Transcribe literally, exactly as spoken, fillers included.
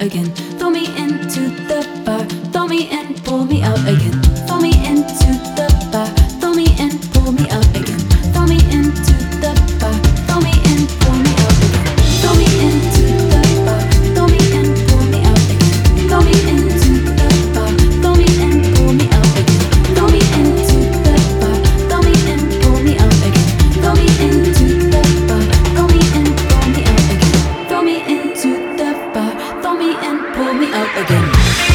again. Throw me into the bar, throw me in, pull me out again. Throw me into the bar, throw me in, pull me out again. Throw me into the bar, throw me in, pull me out again. Throw me into the bar, throw me in, pull me out again. Throw me into the bar, throw me in, pull me out again. Throw me into the bar, throw me in, pull me out again. Throw me into the bar, throw me in, pull me out again. Throw me into the bar, throw me in, pull me out again.